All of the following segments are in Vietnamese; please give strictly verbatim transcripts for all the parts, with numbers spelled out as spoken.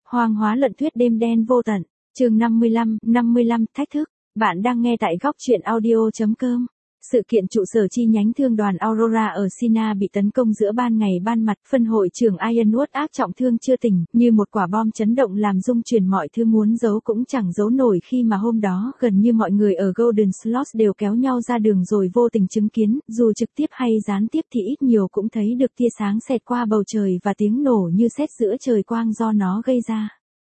Hoang hóa lận thuyết đêm đen vô tận, chương năm mươi lăm, năm mươi lăm, thách thức. Bạn đang nghe tại góc truyện audio chấm com. Sự kiện trụ sở chi nhánh thương đoàn Aurora ở Sina bị tấn công giữa ban ngày ban mặt, phân hội trưởng Ironwood ác trọng thương chưa tỉnh, như một quả bom chấn động làm rung chuyển mọi thứ muốn giấu cũng chẳng giấu nổi khi mà hôm đó gần như mọi người ở Golden Slot đều kéo nhau ra đường rồi vô tình chứng kiến, dù trực tiếp hay gián tiếp thì ít nhiều cũng thấy được tia sáng xẹt qua bầu trời và tiếng nổ như sét giữa trời quang do nó gây ra.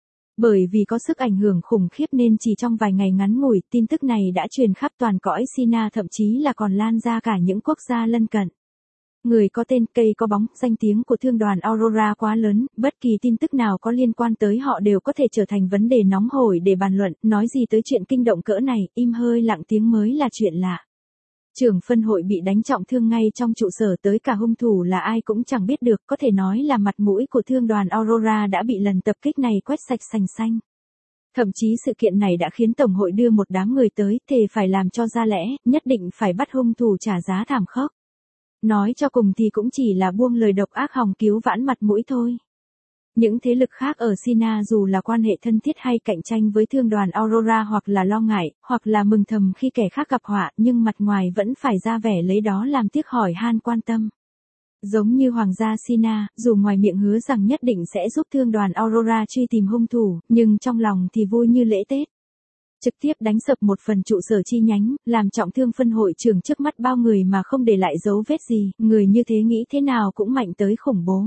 Bởi vì có sức ảnh hưởng khủng khiếp nên chỉ trong vài ngày ngắn ngủi, tin tức này đã truyền khắp toàn cõi Sina, thậm chí là còn lan ra cả những quốc gia lân cận. Người có tên, cây có bóng, danh tiếng của thương đoàn Aurora quá lớn, bất kỳ tin tức nào có liên quan tới họ đều có thể trở thành vấn đề nóng hổi để bàn luận, nói gì tới chuyện kinh động cỡ này, im hơi lặng tiếng mới là chuyện lạ. Trưởng phân hội bị đánh trọng thương ngay trong trụ sở, tới cả hung thủ là ai cũng chẳng biết được, có thể nói là mặt mũi của thương đoàn Aurora đã bị lần tập kích này quét sạch sành xanh. Thậm chí sự kiện này đã khiến Tổng hội đưa một đám người tới, thề phải làm cho ra lẽ, nhất định phải bắt hung thủ trả giá thảm khốc. Nói cho cùng thì cũng chỉ là buông lời độc ác hòng cứu vãn mặt mũi thôi. Những thế lực khác ở Sina dù là quan hệ thân thiết hay cạnh tranh với thương đoàn Aurora hoặc là lo ngại, hoặc là mừng thầm khi kẻ khác gặp họa, nhưng mặt ngoài vẫn phải ra vẻ lấy đó làm tiếc hỏi han quan tâm. Giống như Hoàng gia Sina, dù ngoài miệng hứa rằng nhất định sẽ giúp thương đoàn Aurora truy tìm hung thủ, nhưng trong lòng thì vui như lễ Tết. Trực tiếp đánh sập một phần trụ sở chi nhánh, làm trọng thương phân hội trưởng trước mắt bao người mà không để lại dấu vết gì, người như thế nghĩ thế nào cũng mạnh tới khủng bố.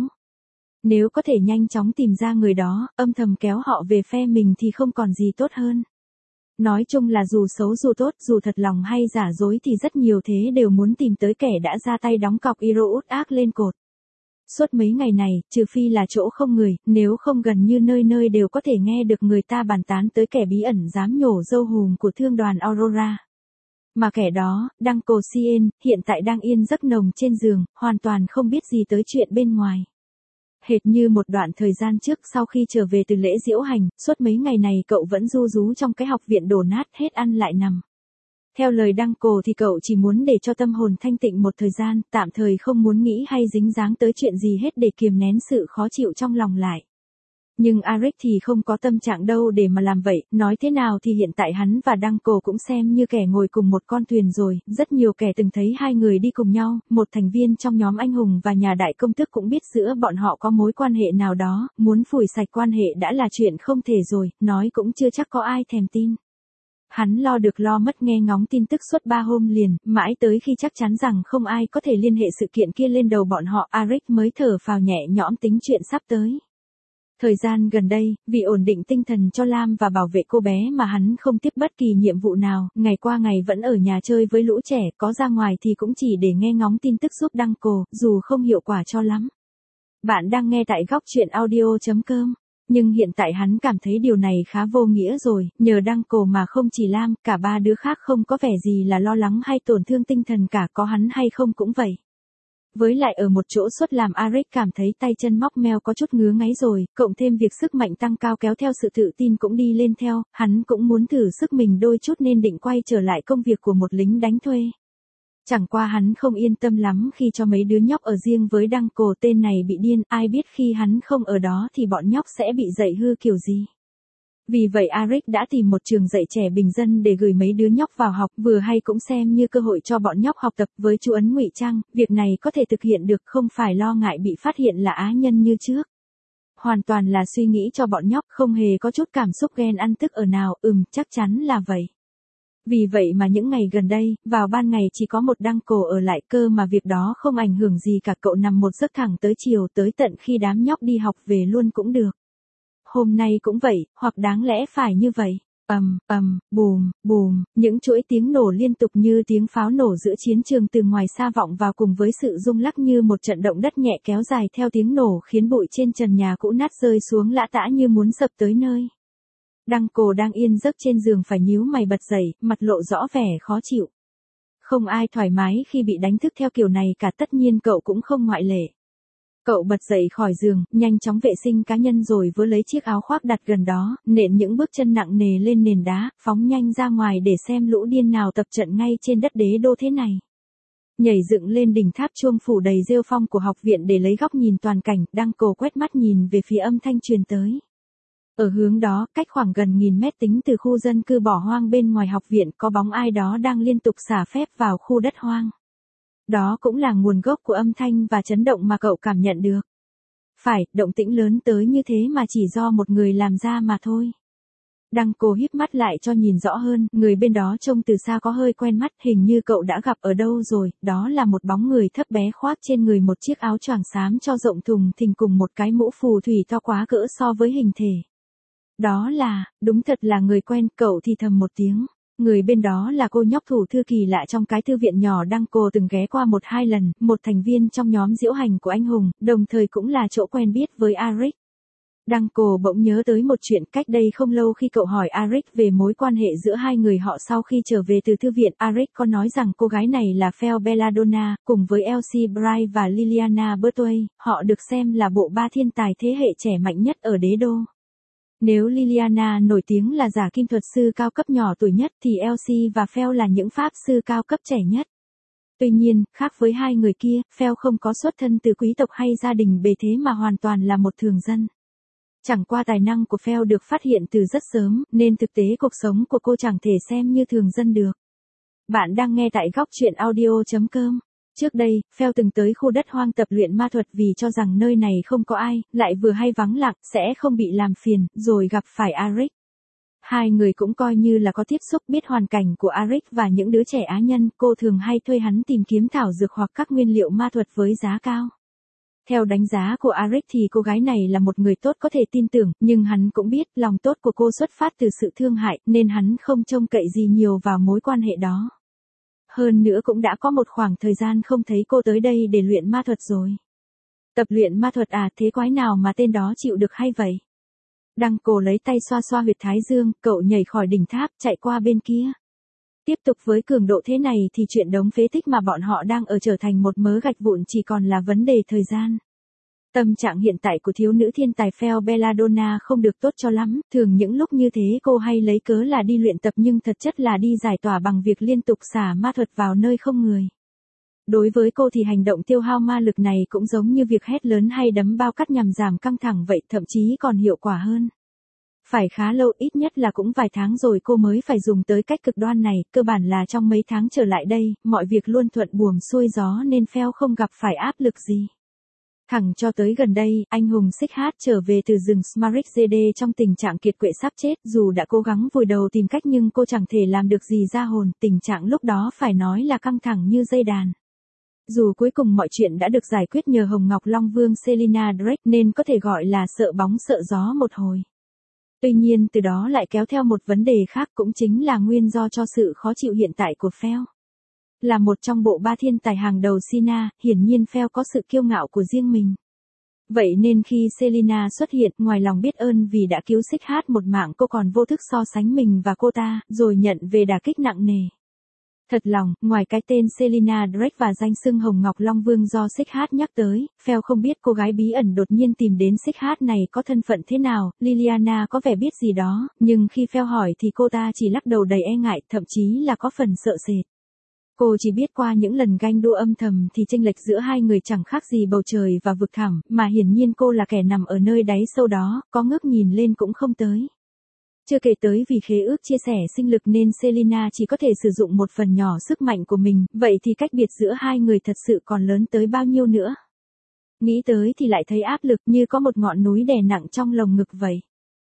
Nếu có thể nhanh chóng tìm ra người đó, âm thầm kéo họ về phe mình thì không còn gì tốt hơn. Nói chung là dù xấu dù tốt, dù thật lòng hay giả dối thì rất nhiều thế đều muốn tìm tới kẻ đã ra tay đóng cọc Ironwood ác lên cột. Suốt mấy ngày này, trừ phi là chỗ không người, nếu không gần như nơi nơi đều có thể nghe được người ta bàn tán tới kẻ bí ẩn dám nhổ dâu hùm của thương đoàn Aurora. Mà kẻ đó, Duncan Cien, hiện tại đang yên giấc nồng trên giường, hoàn toàn không biết gì tới chuyện bên ngoài. Hệt như một đoạn thời gian trước sau khi trở về từ lễ diễu hành, suốt mấy ngày này cậu vẫn ru rú trong cái học viện đổ nát, hết ăn lại nằm. Theo lời Duncan thì cậu chỉ muốn để cho tâm hồn thanh tịnh một thời gian, tạm thời không muốn nghĩ hay dính dáng tới chuyện gì hết để kiềm nén sự khó chịu trong lòng lại. Nhưng Arik thì không có tâm trạng đâu để mà làm vậy, nói thế nào thì hiện tại hắn và Duncan cũng xem như kẻ ngồi cùng một con thuyền rồi, rất nhiều kẻ từng thấy hai người đi cùng nhau, một thành viên trong nhóm anh hùng và nhà đại công tước cũng biết giữa bọn họ có mối quan hệ nào đó, muốn phủi sạch quan hệ đã là chuyện không thể rồi, nói cũng chưa chắc có ai thèm tin. Hắn lo được lo mất nghe ngóng tin tức suốt ba hôm liền, mãi tới khi chắc chắn rằng không ai có thể liên hệ sự kiện kia lên đầu bọn họ, Arik mới thở phào nhẹ nhõm tính chuyện sắp tới. Thời gian gần đây, vì ổn định tinh thần cho Lam và bảo vệ cô bé mà hắn không tiếp bất kỳ nhiệm vụ nào, ngày qua ngày vẫn ở nhà chơi với lũ trẻ, có ra ngoài thì cũng chỉ để nghe ngóng tin tức giúp Duncan, dù không hiệu quả cho lắm. Bạn đang nghe tại góc truyện audio chấm com. Nhưng hiện tại hắn cảm thấy điều này khá vô nghĩa rồi, nhờ Duncan mà không chỉ Lam, cả ba đứa khác không có vẻ gì là lo lắng hay tổn thương tinh thần cả, có hắn hay không cũng vậy. Với lại ở một chỗ suốt làm Arik cảm thấy tay chân móc meo có chút ngứa ngáy rồi, cộng thêm việc sức mạnh tăng cao kéo theo sự tự tin cũng đi lên theo, hắn cũng muốn thử sức mình đôi chút nên định quay trở lại công việc của một lính đánh thuê. Chẳng qua hắn không yên tâm lắm khi cho mấy đứa nhóc ở riêng với Duncan, tên này bị điên, ai biết khi hắn không ở đó thì bọn nhóc sẽ bị dạy hư kiểu gì. Vì vậy Arik đã tìm một trường dạy trẻ bình dân để gửi mấy đứa nhóc vào học, vừa hay cũng xem như cơ hội cho bọn nhóc học tập với chú ấn ngụy trang, việc này có thể thực hiện được không phải lo ngại bị phát hiện là á nhân như trước. Hoàn toàn là suy nghĩ cho bọn nhóc, không hề có chút cảm xúc ghen ăn tức ở nào, ừm, chắc chắn là vậy. Vì vậy mà những ngày gần đây, vào ban ngày chỉ có một Duncan ở lại cơ mà việc đó không ảnh hưởng gì cả, cậu nằm một giấc thẳng tới chiều, tới tận khi đám nhóc đi học về luôn cũng được. Hôm nay cũng vậy, hoặc đáng lẽ phải như vậy. Ầm, ầm, bùm, bùm, những chuỗi tiếng nổ liên tục như tiếng pháo nổ giữa chiến trường từ ngoài xa vọng vào cùng với sự rung lắc như một trận động đất nhẹ kéo dài theo tiếng nổ khiến bụi trên trần nhà cũ nát rơi xuống lã tã như muốn sập tới nơi. Duncan đang yên giấc trên giường phải nhíu mày bật dậy, mặt lộ rõ vẻ khó chịu. Không ai thoải mái khi bị đánh thức theo kiểu này cả, tất nhiên cậu cũng không ngoại lệ. Cậu bật dậy khỏi giường, nhanh chóng vệ sinh cá nhân rồi vớ lấy chiếc áo khoác đặt gần đó, nện những bước chân nặng nề lên nền đá, phóng nhanh ra ngoài để xem lũ điên nào tập trận ngay trên đất đế đô thế này. Nhảy dựng lên đỉnh tháp chuông phủ đầy rêu phong của học viện để lấy góc nhìn toàn cảnh, Duncan quét mắt nhìn về phía âm thanh truyền tới. Ở hướng đó, cách khoảng gần nghìn mét tính từ khu dân cư bỏ hoang bên ngoài học viện có bóng ai đó đang liên tục xả phép vào khu đất hoang. Đó cũng là nguồn gốc của âm thanh và chấn động mà cậu cảm nhận được. Phải, động tĩnh lớn tới như thế mà chỉ do một người làm ra mà thôi. Đăng Cô híp mắt lại cho nhìn rõ hơn, người bên đó trông từ xa có hơi quen mắt, hình như cậu đã gặp ở đâu rồi, đó là một bóng người thấp bé khoác trên người một chiếc áo choàng xám cho rộng thùng thình cùng một cái mũ phù thủy to quá cỡ so với hình thể. Đó là, đúng thật là người quen, cậu thì thầm một tiếng. Người bên đó là cô nhóc thủ thư kỳ lạ trong cái thư viện nhỏ Đăng Cô từng ghé qua một hai lần, một thành viên trong nhóm diễu hành của anh hùng, đồng thời cũng là chỗ quen biết với Arik. Đăng Cô bỗng nhớ tới một chuyện cách đây không lâu khi cậu hỏi Arik về mối quan hệ giữa hai người họ sau khi trở về từ thư viện. Arik có nói rằng cô gái này là Fel Belladonna, cùng với Elsie Bright và Liliana Bertway, họ được xem là bộ ba thiên tài thế hệ trẻ mạnh nhất ở đế đô. Nếu Liliana nổi tiếng là giả kim thuật sư cao cấp nhỏ tuổi nhất thì Elsie và Fel là những pháp sư cao cấp trẻ nhất. Tuy nhiên, khác với hai người kia, Fel không có xuất thân từ quý tộc hay gia đình bề thế mà hoàn toàn là một thường dân. Chẳng qua tài năng của Fel được phát hiện từ rất sớm, nên thực tế cuộc sống của cô chẳng thể xem như thường dân được. Bạn đang nghe tại góc truyện audio chấm com. Trước đây, Fel từng tới khu đất hoang tập luyện ma thuật vì cho rằng nơi này không có ai, lại vừa hay vắng lặng, sẽ không bị làm phiền, rồi gặp phải Arik. Hai người cũng coi như là có tiếp xúc, biết hoàn cảnh của Arik và những đứa trẻ á nhân, cô thường hay thuê hắn tìm kiếm thảo dược hoặc các nguyên liệu ma thuật với giá cao. Theo đánh giá của Arik thì cô gái này là một người tốt có thể tin tưởng, nhưng hắn cũng biết lòng tốt của cô xuất phát từ sự thương hại, nên hắn không trông cậy gì nhiều vào mối quan hệ đó. Hơn nữa cũng đã có một khoảng thời gian không thấy cô tới đây để luyện ma thuật rồi. Tập luyện ma thuật à, thế quái nào mà tên đó chịu được hay vậy? Đăng Cô lấy tay xoa xoa huyệt thái dương, cậu nhảy khỏi đỉnh tháp, chạy qua bên kia. Tiếp tục với cường độ thế này thì chuyện đống phế tích mà bọn họ đang ở trở thành một mớ gạch vụn chỉ còn là vấn đề thời gian. Tâm trạng hiện tại của thiếu nữ thiên tài Fel Belladonna không được tốt cho lắm, thường những lúc như thế cô hay lấy cớ là đi luyện tập nhưng thật chất là đi giải tỏa bằng việc liên tục xả ma thuật vào nơi không người. Đối với cô thì hành động tiêu hao ma lực này cũng giống như việc hét lớn hay đấm bao cắt nhằm giảm căng thẳng vậy, thậm chí còn hiệu quả hơn. Phải khá lâu, ít nhất là cũng vài tháng rồi cô mới phải dùng tới cách cực đoan này, cơ bản là trong mấy tháng trở lại đây, mọi việc luôn thuận buồm xuôi gió nên Fel không gặp phải áp lực gì. Thẳng cho tới gần đây, anh hùng Xích Hát trở về từ rừng Smaragd trong tình trạng kiệt quệ sắp chết, dù đã cố gắng vùi đầu tìm cách nhưng cô chẳng thể làm được gì ra hồn, tình trạng lúc đó phải nói là căng thẳng như dây đàn. Dù cuối cùng mọi chuyện đã được giải quyết nhờ Hồng Ngọc Long Vương Selina Drake nên có thể gọi là sợ bóng sợ gió một hồi. Tuy nhiên từ đó lại kéo theo một vấn đề khác, cũng chính là nguyên do cho sự khó chịu hiện tại của Fel. Là một trong bộ ba thiên tài hàng đầu Sina, hiển nhiên Fel có sự kiêu ngạo của riêng mình. Vậy nên khi Selina xuất hiện, ngoài lòng biết ơn vì đã cứu Xích Hát một mạng, cô còn vô thức so sánh mình và cô ta, rồi nhận về đả kích nặng nề. Thật lòng, ngoài cái tên Selina Drake và danh xưng Hồng Ngọc Long Vương do Xích Hát nhắc tới, Fel không biết cô gái bí ẩn đột nhiên tìm đến Xích Hát này có thân phận thế nào. Liliana có vẻ biết gì đó, nhưng khi Fel hỏi thì cô ta chỉ lắc đầu đầy e ngại, thậm chí là có phần sợ sệt. Cô chỉ biết qua những lần ganh đua âm thầm thì chênh lệch giữa hai người chẳng khác gì bầu trời và vực thẳm, mà hiển nhiên cô là kẻ nằm ở nơi đáy sâu đó, có ngước nhìn lên cũng không tới. Chưa kể tới vì khế ước chia sẻ sinh lực nên Selina chỉ có thể sử dụng một phần nhỏ sức mạnh của mình, vậy thì cách biệt giữa hai người thật sự còn lớn tới bao nhiêu nữa. Nghĩ tới thì lại thấy áp lực như có một ngọn núi đè nặng trong lồng ngực vậy.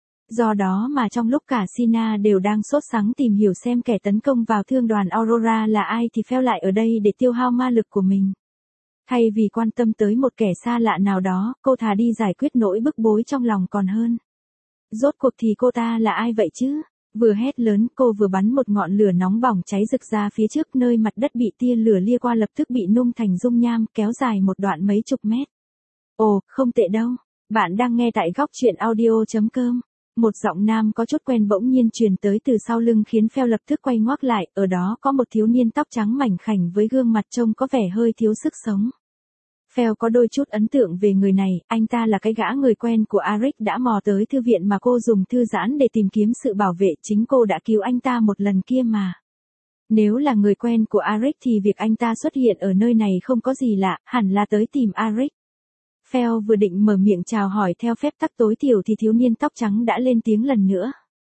Do đó mà trong lúc cả Sina đều đang sốt sắng tìm hiểu xem kẻ tấn công vào thương đoàn Aurora là ai thì Fel lại ở đây để tiêu hao ma lực của mình. Thay vì quan tâm tới một kẻ xa lạ nào đó, cô thà đi giải quyết nỗi bức bối trong lòng còn hơn. Rốt cuộc thì cô ta là ai vậy chứ? Vừa hét lớn, cô vừa bắn một ngọn lửa nóng bỏng cháy rực ra phía trước, nơi mặt đất bị tia lửa lia qua lập tức bị nung thành dung nham, kéo dài một đoạn mấy chục mét. Ồ, không tệ đâu. Bạn đang nghe tại góc truyện audio chấm com. Một giọng nam có chút quen bỗng nhiên truyền tới từ sau lưng khiến Fel lập tức quay ngoác lại, ở đó có một thiếu niên tóc trắng mảnh khảnh với gương mặt trông có vẻ hơi thiếu sức sống. Fel có đôi chút ấn tượng về người này, anh ta là cái gã người quen của Arik đã mò tới thư viện mà cô dùng thư giãn để tìm kiếm sự bảo vệ, chính cô đã cứu anh ta một lần kia mà. Nếu là người quen của Arik thì việc anh ta xuất hiện ở nơi này không có gì lạ, hẳn là tới tìm Arik. Phèo vừa định mở miệng chào hỏi theo phép tắc tối thiểu thì thiếu niên tóc trắng đã lên tiếng lần nữa.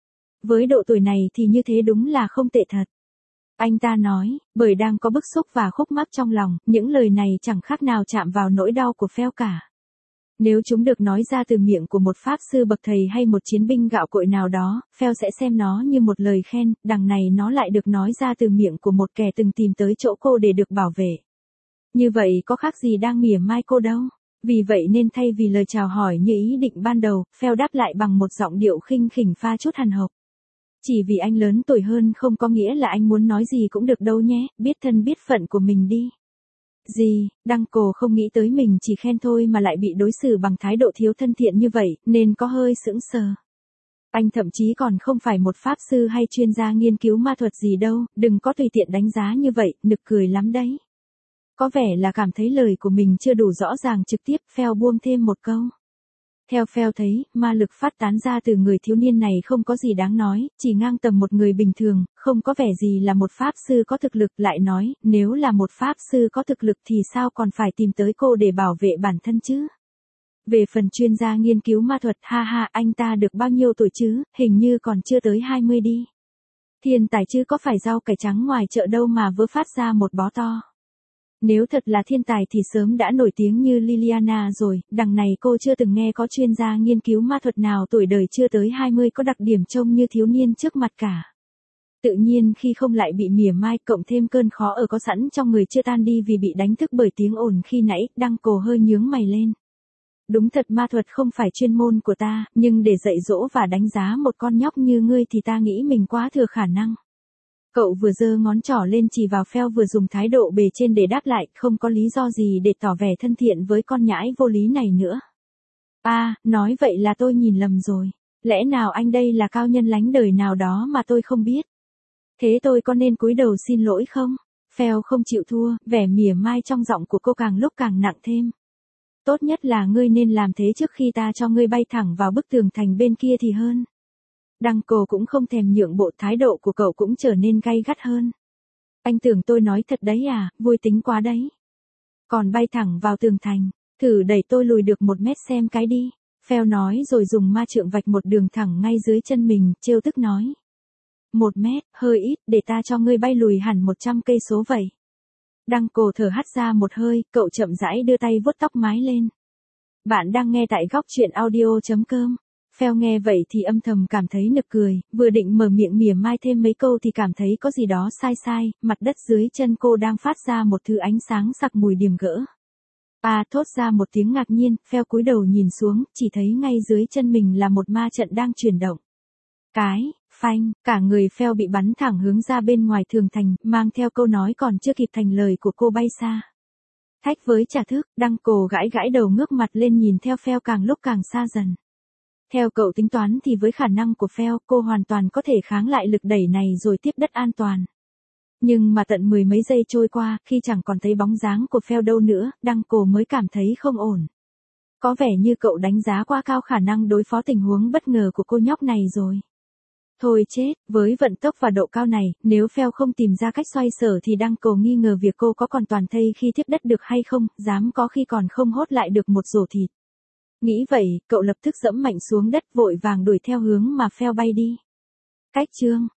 Với độ tuổi này thì như thế đúng là không tệ thật. Anh ta nói, bởi đang có bức xúc và khúc mắc trong lòng, những lời này chẳng khác nào chạm vào nỗi đau của Phèo cả. Nếu chúng được nói ra từ miệng của một pháp sư bậc thầy hay một chiến binh gạo cội nào đó, Phèo sẽ xem nó như một lời khen, đằng này nó lại được nói ra từ miệng của một kẻ từng tìm tới chỗ cô để được bảo vệ. Như vậy có khác gì đang mỉa mai cô đâu. Vì vậy nên thay vì lời chào hỏi như ý định ban đầu, Phèo đáp lại bằng một giọng điệu khinh khỉnh pha chút hằn học. Chỉ vì anh lớn tuổi hơn không có nghĩa là anh muốn nói gì cũng được đâu nhé, biết thân biết phận của mình đi. Gì, Đăng Cổ không nghĩ tới mình chỉ khen thôi mà lại bị đối xử bằng thái độ thiếu thân thiện như vậy, nên có hơi sững sờ. Anh thậm chí còn không phải một pháp sư hay chuyên gia nghiên cứu ma thuật gì đâu, đừng có tùy tiện đánh giá như vậy, nực cười lắm đấy. Có vẻ là cảm thấy lời của mình chưa đủ rõ ràng trực tiếp, Phèo buông thêm một câu. Theo Phèo thấy, ma lực phát tán ra từ người thiếu niên này không có gì đáng nói, chỉ ngang tầm một người bình thường, không có vẻ gì là một pháp sư có thực lực, lại nói, nếu là một pháp sư có thực lực thì sao còn phải tìm tới cô để bảo vệ bản thân chứ? Về phần chuyên gia nghiên cứu ma thuật, ha ha, anh ta được bao nhiêu tuổi chứ, hình như còn chưa tới hai mươi đi. Thiên tài chứ có phải rau cải trắng ngoài chợ đâu mà vớ phát ra một bó to. Nếu thật là thiên tài thì sớm đã nổi tiếng như Liliana rồi, đằng này cô chưa từng nghe có chuyên gia nghiên cứu ma thuật nào tuổi đời chưa tới hai mươi có đặc điểm trông như thiếu niên trước mặt cả. Tự nhiên khi không lại bị mỉa mai, cộng thêm cơn khó ở có sẵn trong người chưa tan đi vì bị đánh thức bởi tiếng ồn khi nãy, Đăng Cổ hơi nhướng mày lên. Đúng thật ma thuật không phải chuyên môn của ta, nhưng để dạy dỗ và đánh giá một con nhóc như ngươi thì ta nghĩ mình quá thừa khả năng. Cậu vừa giơ ngón trỏ lên chỉ vào Phèo vừa dùng thái độ bề trên để đáp lại, không có lý do gì để tỏ vẻ thân thiện với con nhãi vô lý này nữa. À, nói vậy là tôi nhìn lầm rồi. Lẽ nào anh đây là cao nhân lánh đời nào đó mà tôi không biết? Thế tôi có nên cúi đầu xin lỗi không? Phèo không chịu thua, vẻ mỉa mai trong giọng của cô càng lúc càng nặng thêm. Tốt nhất là ngươi nên làm thế trước khi ta cho ngươi bay thẳng vào bức tường thành bên kia thì hơn. Đăng Cổ cũng không thèm nhượng bộ, thái độ của cậu cũng trở nên gay gắt hơn. Anh tưởng tôi nói thật đấy à, vui tính quá đấy. Còn bay thẳng vào tường thành, thử đẩy tôi lùi được một mét xem cái đi. Phèo nói rồi dùng ma trượng vạch một đường thẳng ngay dưới chân mình, trêu tức nói. Một mét, hơi ít, để ta cho ngươi bay lùi hẳn một trăm cây số vậy. Đăng Cổ thở hắt ra một hơi, cậu chậm rãi đưa tay vuốt tóc mái lên. Bạn đang nghe tại góc truyện audio chấm com. Phèo nghe vậy thì âm thầm cảm thấy nực cười, vừa định mở miệng mỉa mai thêm mấy câu thì cảm thấy có gì đó sai sai, mặt đất dưới chân cô đang phát ra một thứ ánh sáng sặc mùi điềm gỡ. À, thốt ra một tiếng ngạc nhiên, Phèo cúi đầu nhìn xuống, chỉ thấy ngay dưới chân mình là một ma trận đang chuyển động. Cái, phanh, cả người Phèo bị bắn thẳng hướng ra bên ngoài tường thành, mang theo câu nói còn chưa kịp thành lời của cô bay xa. Thách với trả thước, Đăng Cổ gãi gãi đầu ngước mặt lên nhìn theo Phèo càng lúc càng xa dần. Theo cậu tính toán thì với khả năng của Phèo, cô hoàn toàn có thể kháng lại lực đẩy này rồi tiếp đất an toàn. Nhưng mà tận mười mấy giây trôi qua, khi chẳng còn thấy bóng dáng của Phèo đâu nữa, Đăng Cổ mới cảm thấy không ổn. Có vẻ như cậu đánh giá quá cao khả năng đối phó tình huống bất ngờ của cô nhóc này rồi. Thôi chết, với vận tốc và độ cao này, nếu Phèo không tìm ra cách xoay sở thì Đăng Cổ nghi ngờ việc cô có còn toàn thây khi tiếp đất được hay không, dám có khi còn không hốt lại được một rổ thịt. Nghĩ vậy, cậu lập tức dẫm mạnh xuống đất vội vàng đuổi theo hướng mà Phèo bay đi. Cách chương